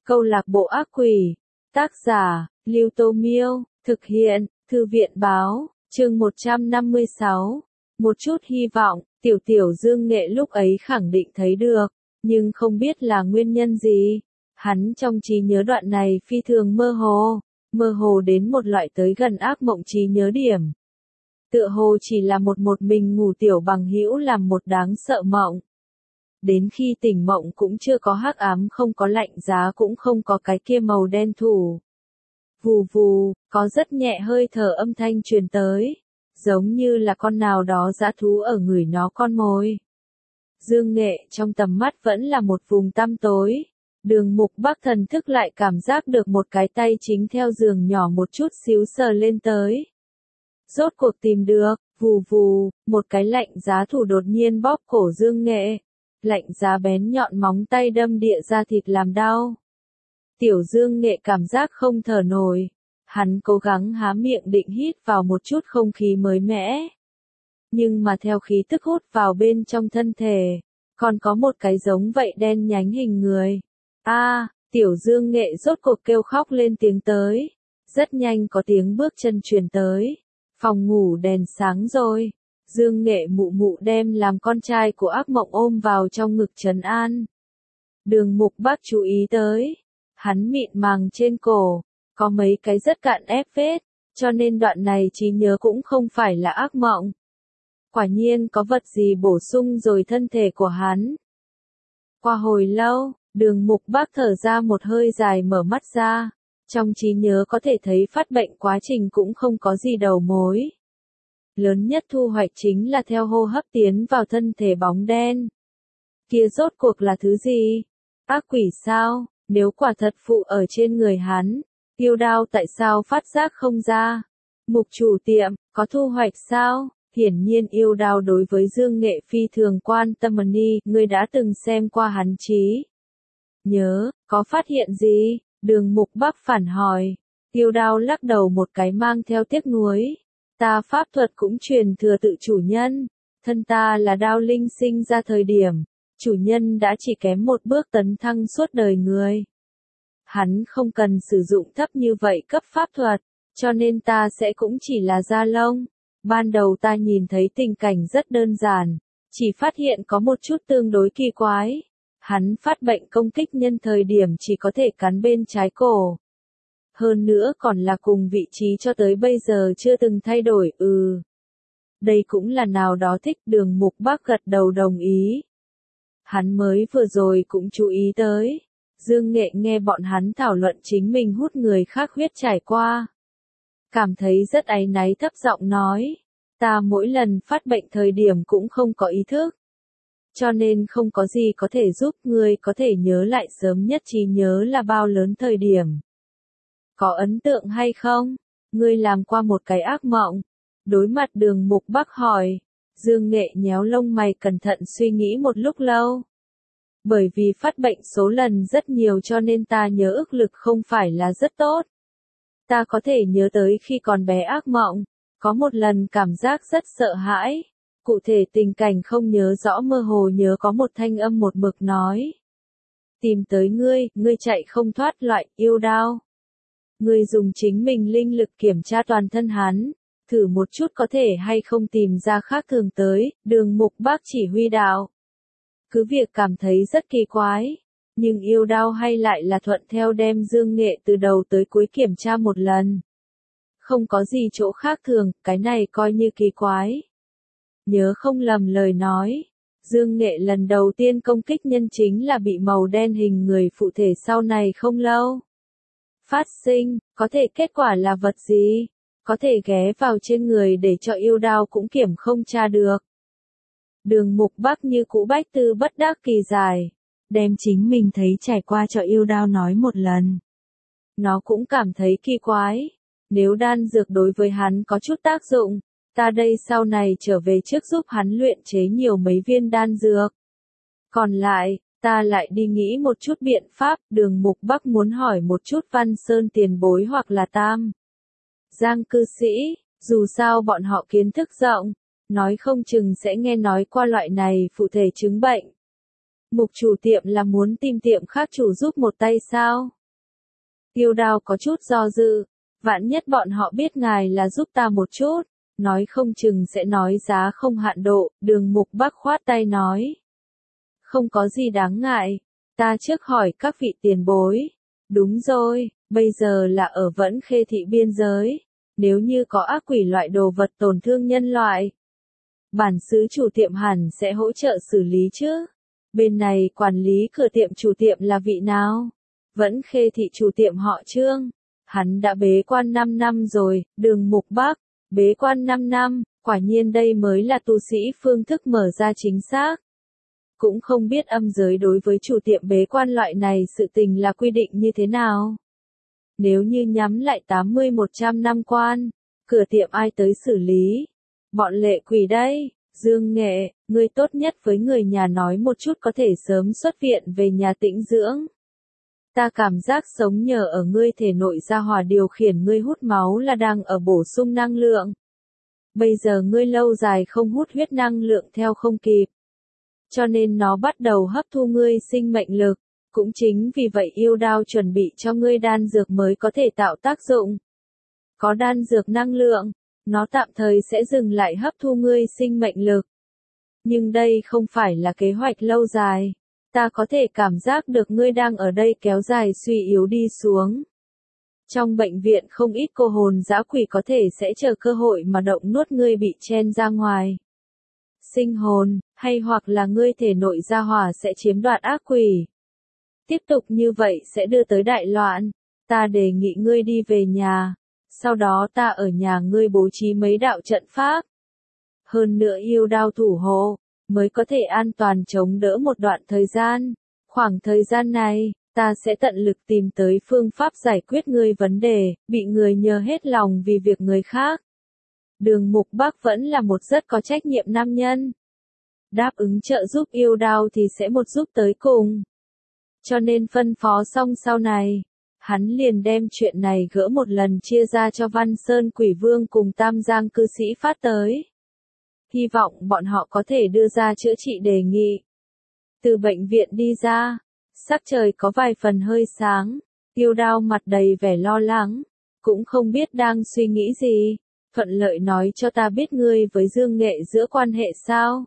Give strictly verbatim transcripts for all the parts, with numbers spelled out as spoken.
Câu lạc bộ ác quỷ. Tác giả, Lưu Tô Miêu. Thực hiện, Thư viện báo. Chương một trăm năm mươi sáu. Một chút hy vọng, Tiểu Tiểu Dương Nghệ lúc ấy khẳng định thấy được, nhưng không biết là nguyên nhân gì. Hắn trong trí nhớ đoạn này phi thường mơ hồ, mơ hồ đến một loại tới gần ác mộng trí nhớ điểm. Tựa hồ chỉ là một một mình ngủ tiểu bằng hữu làm một đáng sợ mộng. Đến khi tỉnh mộng cũng chưa có hắc ám, không có lạnh giá, cũng không có cái kia màu đen thủ. Vù vù, có rất nhẹ hơi thở âm thanh truyền tới, giống như là con nào đó dã thú ở người nó con mồi. Dương Nghệ trong tầm mắt vẫn là một vùng tăm tối. Đường Mục Bắc thần thức lại cảm giác được một cái tay chính theo giường nhỏ một chút xíu sờ lên tới. Rốt cuộc tìm được, vù vù, một cái lạnh giá thủ đột nhiên bóp cổ Dương Nghệ. Lạnh giá bén nhọn móng tay đâm địa ra thịt làm đau. Tiểu Dương Nghệ cảm giác không thở nổi. Hắn cố gắng há miệng định hít vào một chút không khí mới mẻ. Nhưng mà theo khí tức hút vào bên trong thân thể, còn có một cái giống vậy đen nhánh hình người. A, à, Tiểu Dương Nghệ rốt cuộc kêu khóc lên tiếng tới. Rất nhanh có tiếng bước chân truyền tới. Phòng ngủ đèn sáng rồi. Dương Nghệ mụ mụ đem làm con trai của ác mộng ôm vào trong ngực trấn an. Đường Mục Bắc chú ý tới. Hắn mịn màng trên cổ, có mấy cái rất cạn ép vết, cho nên đoạn này trí nhớ cũng không phải là ác mộng. Quả nhiên có vật gì bổ sung rồi thân thể của hắn. Qua hồi lâu, Đường Mục Bắc thở ra một hơi dài, mở mắt ra. Trong trí nhớ có thể thấy phát bệnh quá trình cũng không có gì đầu mối. Lớn nhất thu hoạch chính là theo hô hấp tiến vào thân thể bóng đen. Kia rốt cuộc là thứ gì? Ác quỷ sao? Nếu quả thật phụ ở trên người hắn, yêu đao tại sao phát giác không ra? Mục chủ tiệm, có thu hoạch sao? Hiển nhiên yêu đao đối với Dương Nghệ phi thường quan tâm. Ni, ngươi đã từng xem qua hắn trí nhớ, có phát hiện gì? Đường Mục Bắc phản hỏi. Yêu đao lắc đầu một cái mang theo tiếc nuối. Ta pháp thuật cũng truyền thừa tự chủ nhân. Thân ta là đao linh sinh ra thời điểm, chủ nhân đã chỉ kém một bước tấn thăng suốt đời người. Hắn không cần sử dụng thấp như vậy cấp pháp thuật, cho nên ta sẽ cũng chỉ là da lông. Ban đầu ta nhìn thấy tình cảnh rất đơn giản, chỉ phát hiện có một chút tương đối kỳ quái. Hắn phát bệnh công kích nhân thời điểm chỉ có thể cắn bên trái cổ. Hơn nữa còn là cùng vị trí cho tới bây giờ chưa từng thay đổi. Ừ. Đây cũng là nào đó thích. Đường Mục Bắc gật đầu đồng ý. Hắn mới vừa rồi cũng chú ý tới. Dương Nghệ nghe bọn hắn thảo luận chính mình hút người khác huyết trải qua. Cảm thấy rất áy náy, thấp giọng nói. Ta mỗi lần phát bệnh thời điểm cũng không có ý thức. Cho nên không có gì có thể giúp ngươi có thể nhớ lại sớm nhất trí nhớ là bao lớn thời điểm. Có ấn tượng hay không? Ngươi làm qua một cái ác mộng. Đối mặt Đường Mục Bắc hỏi. Dương Nghệ nhéo lông mày cẩn thận suy nghĩ một lúc lâu. Bởi vì phát bệnh số lần rất nhiều cho nên ta nhớ ức lực không phải là rất tốt. Ta có thể nhớ tới khi còn bé ác mộng. Có một lần cảm giác rất sợ hãi. Cụ thể tình cảnh không nhớ rõ, mơ hồ nhớ có một thanh âm một mực nói. Tìm tới ngươi, ngươi chạy không thoát loại yêu đao. Ngươi dùng chính mình linh lực kiểm tra toàn thân hắn, thử một chút có thể hay không tìm ra khác thường tới. Đường Mục Bắc chỉ huy đạo. Cứ việc cảm thấy rất kỳ quái, nhưng yêu đao hay lại là thuận theo đem Dương Nghệ từ đầu tới cuối kiểm tra một lần. Không có gì chỗ khác thường, cái này coi như kỳ quái. Nhớ không lầm lời nói, Dương Nghệ lần đầu tiên công kích nhân chính là bị màu đen hình người phụ thể sau này không lâu. Phát sinh, có thể kết quả là vật gì? Có thể ghé vào trên người để cho yêu đao cũng kiểm không tra được. Đường Mục Bắc như cũ bách tư bất đắc kỳ giải, đem chính mình thấy trải qua cho yêu đao nói một lần. Nó cũng cảm thấy kỳ quái. Nếu đan dược đối với hắn có chút tác dụng, ta đây sau này trở về trước giúp hắn luyện chế nhiều mấy viên đan dược. Còn lại, ta lại đi nghĩ một chút biện pháp. Đường Mục Bắc muốn hỏi một chút Văn Sơn tiền bối hoặc là Tam Giang cư sĩ, dù sao bọn họ kiến thức rộng, nói không chừng sẽ nghe nói qua loại này phụ thể chứng bệnh. Mục chủ tiệm là muốn tìm tiệm khác chủ giúp một tay sao? Yêu Đao có chút do dự, vạn nhất bọn họ biết ngài là giúp ta một chút, nói không chừng sẽ nói giá không hạn độ, Đường Mục Bắc khoát tay nói. Không có gì đáng ngại, ta trước hỏi các vị tiền bối. Đúng rồi, bây giờ là ở Vẫn Khê thị biên giới, nếu như có ác quỷ loại đồ vật tổn thương nhân loại, bản xứ chủ tiệm hẳn sẽ hỗ trợ xử lý chứ. Bên này quản lý cửa tiệm chủ tiệm là vị nào? Vẫn Khê thị chủ tiệm họ Trương. Hắn đã bế quan năm năm rồi, Đường Mục Bắc. Bế quan năm năm, quả nhiên đây mới là tu sĩ phương thức mở ra chính xác. Cũng không biết âm giới đối với chủ tiệm bế quan loại này sự tình là quy định như thế nào. Nếu như nhắm lại tám mươi một trăm năm quan, cửa tiệm ai tới xử lý? Bọn lệ quỷ đây. Dương Nghệ, ngươi tốt nhất với người nhà nói một chút có thể sớm xuất viện về nhà tĩnh dưỡng. Ta cảm giác sống nhờ ở ngươi thể nội ra hỏa điều khiển ngươi hút máu là đang ở bổ sung năng lượng. Bây giờ ngươi lâu dài không hút huyết năng lượng theo không kịp. Cho nên nó bắt đầu hấp thu ngươi sinh mệnh lực. Cũng chính vì vậy Yêu Đao chuẩn bị cho ngươi đan dược mới có thể tạo tác dụng. Có đan dược năng lượng, nó tạm thời sẽ dừng lại hấp thu ngươi sinh mệnh lực. Nhưng đây không phải là kế hoạch lâu dài. Ta có thể cảm giác được ngươi đang ở đây kéo dài suy yếu đi xuống. Trong bệnh viện không ít cô hồn dã quỷ có thể sẽ chờ cơ hội mà động nuốt ngươi bị chen ra ngoài. Sinh hồn, hay hoặc là ngươi thể nội gia hỏa sẽ chiếm đoạt ác quỷ. Tiếp tục như vậy sẽ đưa tới đại loạn. Ta đề nghị ngươi đi về nhà. Sau đó ta ở nhà ngươi bố trí mấy đạo trận pháp. Hơn nữa Yêu Đao thủ hộ, mới có thể an toàn chống đỡ một đoạn thời gian. Khoảng thời gian này, ta sẽ tận lực tìm tới phương pháp giải quyết ngươi vấn đề, bị người nhờ hết lòng vì việc người khác. Đường Mục Bắc vẫn là một rất có trách nhiệm nam nhân. Đáp ứng trợ giúp Yêu Đao thì sẽ một giúp tới cùng. Cho nên phân phó xong sau này, hắn liền đem chuyện này gỡ một lần chia ra cho Văn Sơn Quỷ Vương cùng Tam Giang cư sĩ phát tới. Hy vọng bọn họ có thể đưa ra chữa trị đề nghị. Từ bệnh viện đi ra, sắc trời có vài phần hơi sáng, Yêu Đao mặt đầy vẻ lo lắng, cũng không biết đang suy nghĩ gì, thuận lợi nói cho ta biết ngươi với Dương Nghệ giữa quan hệ sao.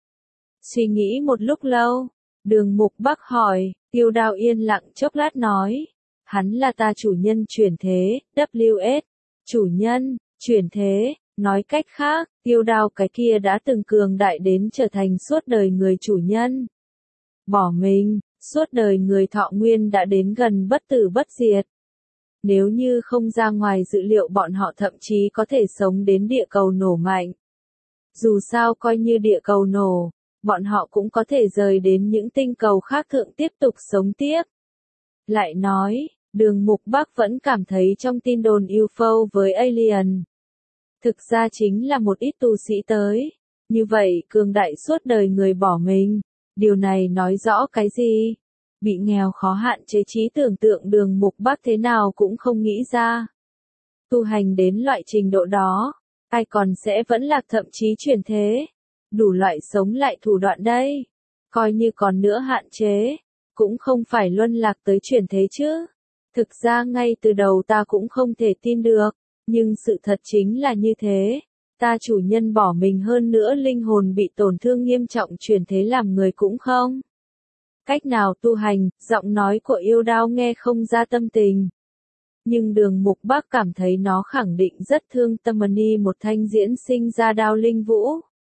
Suy nghĩ một lúc lâu, Đường Mục Bắc hỏi, Yêu Đao yên lặng chốc lát nói, hắn là ta chủ nhân chuyển thế, W S, chủ nhân, chuyển thế. Nói cách khác, Yêu Đao cái kia đã từng cường đại đến trở thành suốt đời người chủ nhân. Bỏ mình, suốt đời người thọ nguyên đã đến gần bất tử bất diệt. Nếu như không ra ngoài dự liệu bọn họ thậm chí có thể sống đến địa cầu nổ mạnh. Dù sao coi như địa cầu nổ, bọn họ cũng có thể rời đến những tinh cầu khác thượng tiếp tục sống tiếp. Lại nói, Đường Mục Bắc vẫn cảm thấy trong tin đồn u ép o với alien. Thực ra chính là một ít tu sĩ tới. Như vậy cường đại suốt đời người bỏ mình. Điều này nói rõ cái gì? Bị nghèo khó hạn chế trí tưởng tượng Đường Mục Bắc thế nào cũng không nghĩ ra. Tu hành đến loại trình độ đó, ai còn sẽ vẫn lạc thậm chí chuyển thế. Đủ loại sống lại thủ đoạn đây. Coi như còn nữa hạn chế, cũng không phải luân lạc tới chuyển thế chứ. Thực ra ngay từ đầu ta cũng không thể tin được. Nhưng sự thật chính là như thế, ta chủ nhân bỏ mình hơn nữa linh hồn bị tổn thương nghiêm trọng chuyển thế làm người cũng không. Cách nào tu hành, giọng nói của Yêu Đao nghe không ra tâm tình. Nhưng Đường Mục Bắc cảm thấy nó khẳng định rất thương tâm ni một thanh diễn sinh ra đao linh vũ.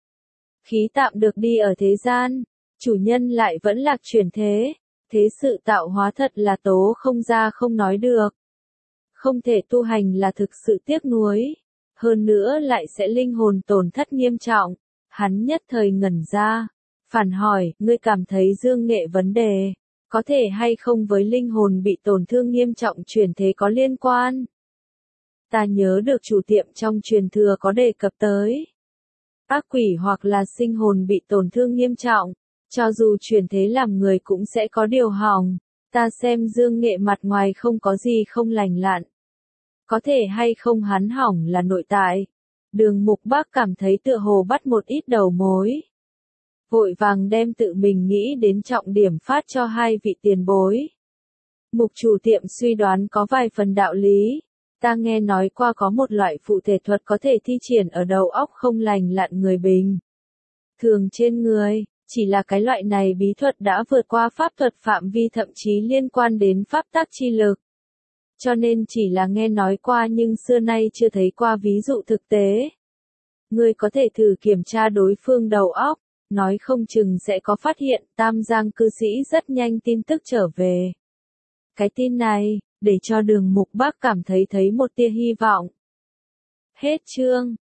Khí tạm được đi ở thế gian, chủ nhân lại vẫn lạc chuyển thế, thế sự tạo hóa thật là tố không ra không nói được. Không thể tu hành là thực sự tiếc nuối, hơn nữa lại sẽ linh hồn tổn thất nghiêm trọng. Hắn nhất thời ngẩn ra, phản hỏi, ngươi cảm thấy Dương Nghệ vấn đề, có thể hay không với linh hồn bị tổn thương nghiêm trọng chuyển thế có liên quan? Ta nhớ được chủ tiệm trong truyền thừa có đề cập tới. Ác quỷ hoặc là sinh hồn bị tổn thương nghiêm trọng, cho dù chuyển thế làm người cũng sẽ có điều hỏng. Ta xem Dương Nghệ mặt ngoài không có gì không lành lặn. Có thể hay không hắn hỏng là nội tại. Đường Mục Bắc cảm thấy tựa hồ bắt một ít đầu mối. Vội vàng đem tự mình nghĩ đến trọng điểm phát cho hai vị tiền bối. Mục chủ tiệm suy đoán có vài phần đạo lý. Ta nghe nói qua có một loại phụ thể thuật có thể thi triển ở đầu óc không lành lặn người bình thường trên người, chỉ là cái loại này bí thuật đã vượt qua pháp thuật phạm vi thậm chí liên quan đến pháp tắc chi lực. Cho nên chỉ là nghe nói qua nhưng xưa nay chưa thấy qua ví dụ thực tế. Ngươi có thể thử kiểm tra đối phương đầu óc, nói không chừng sẽ có phát hiện. Tam Giang cư sĩ rất nhanh tin tức trở về. Cái tin này, để cho Đường Mục Bác cảm thấy thấy một tia hy vọng. Hết chương.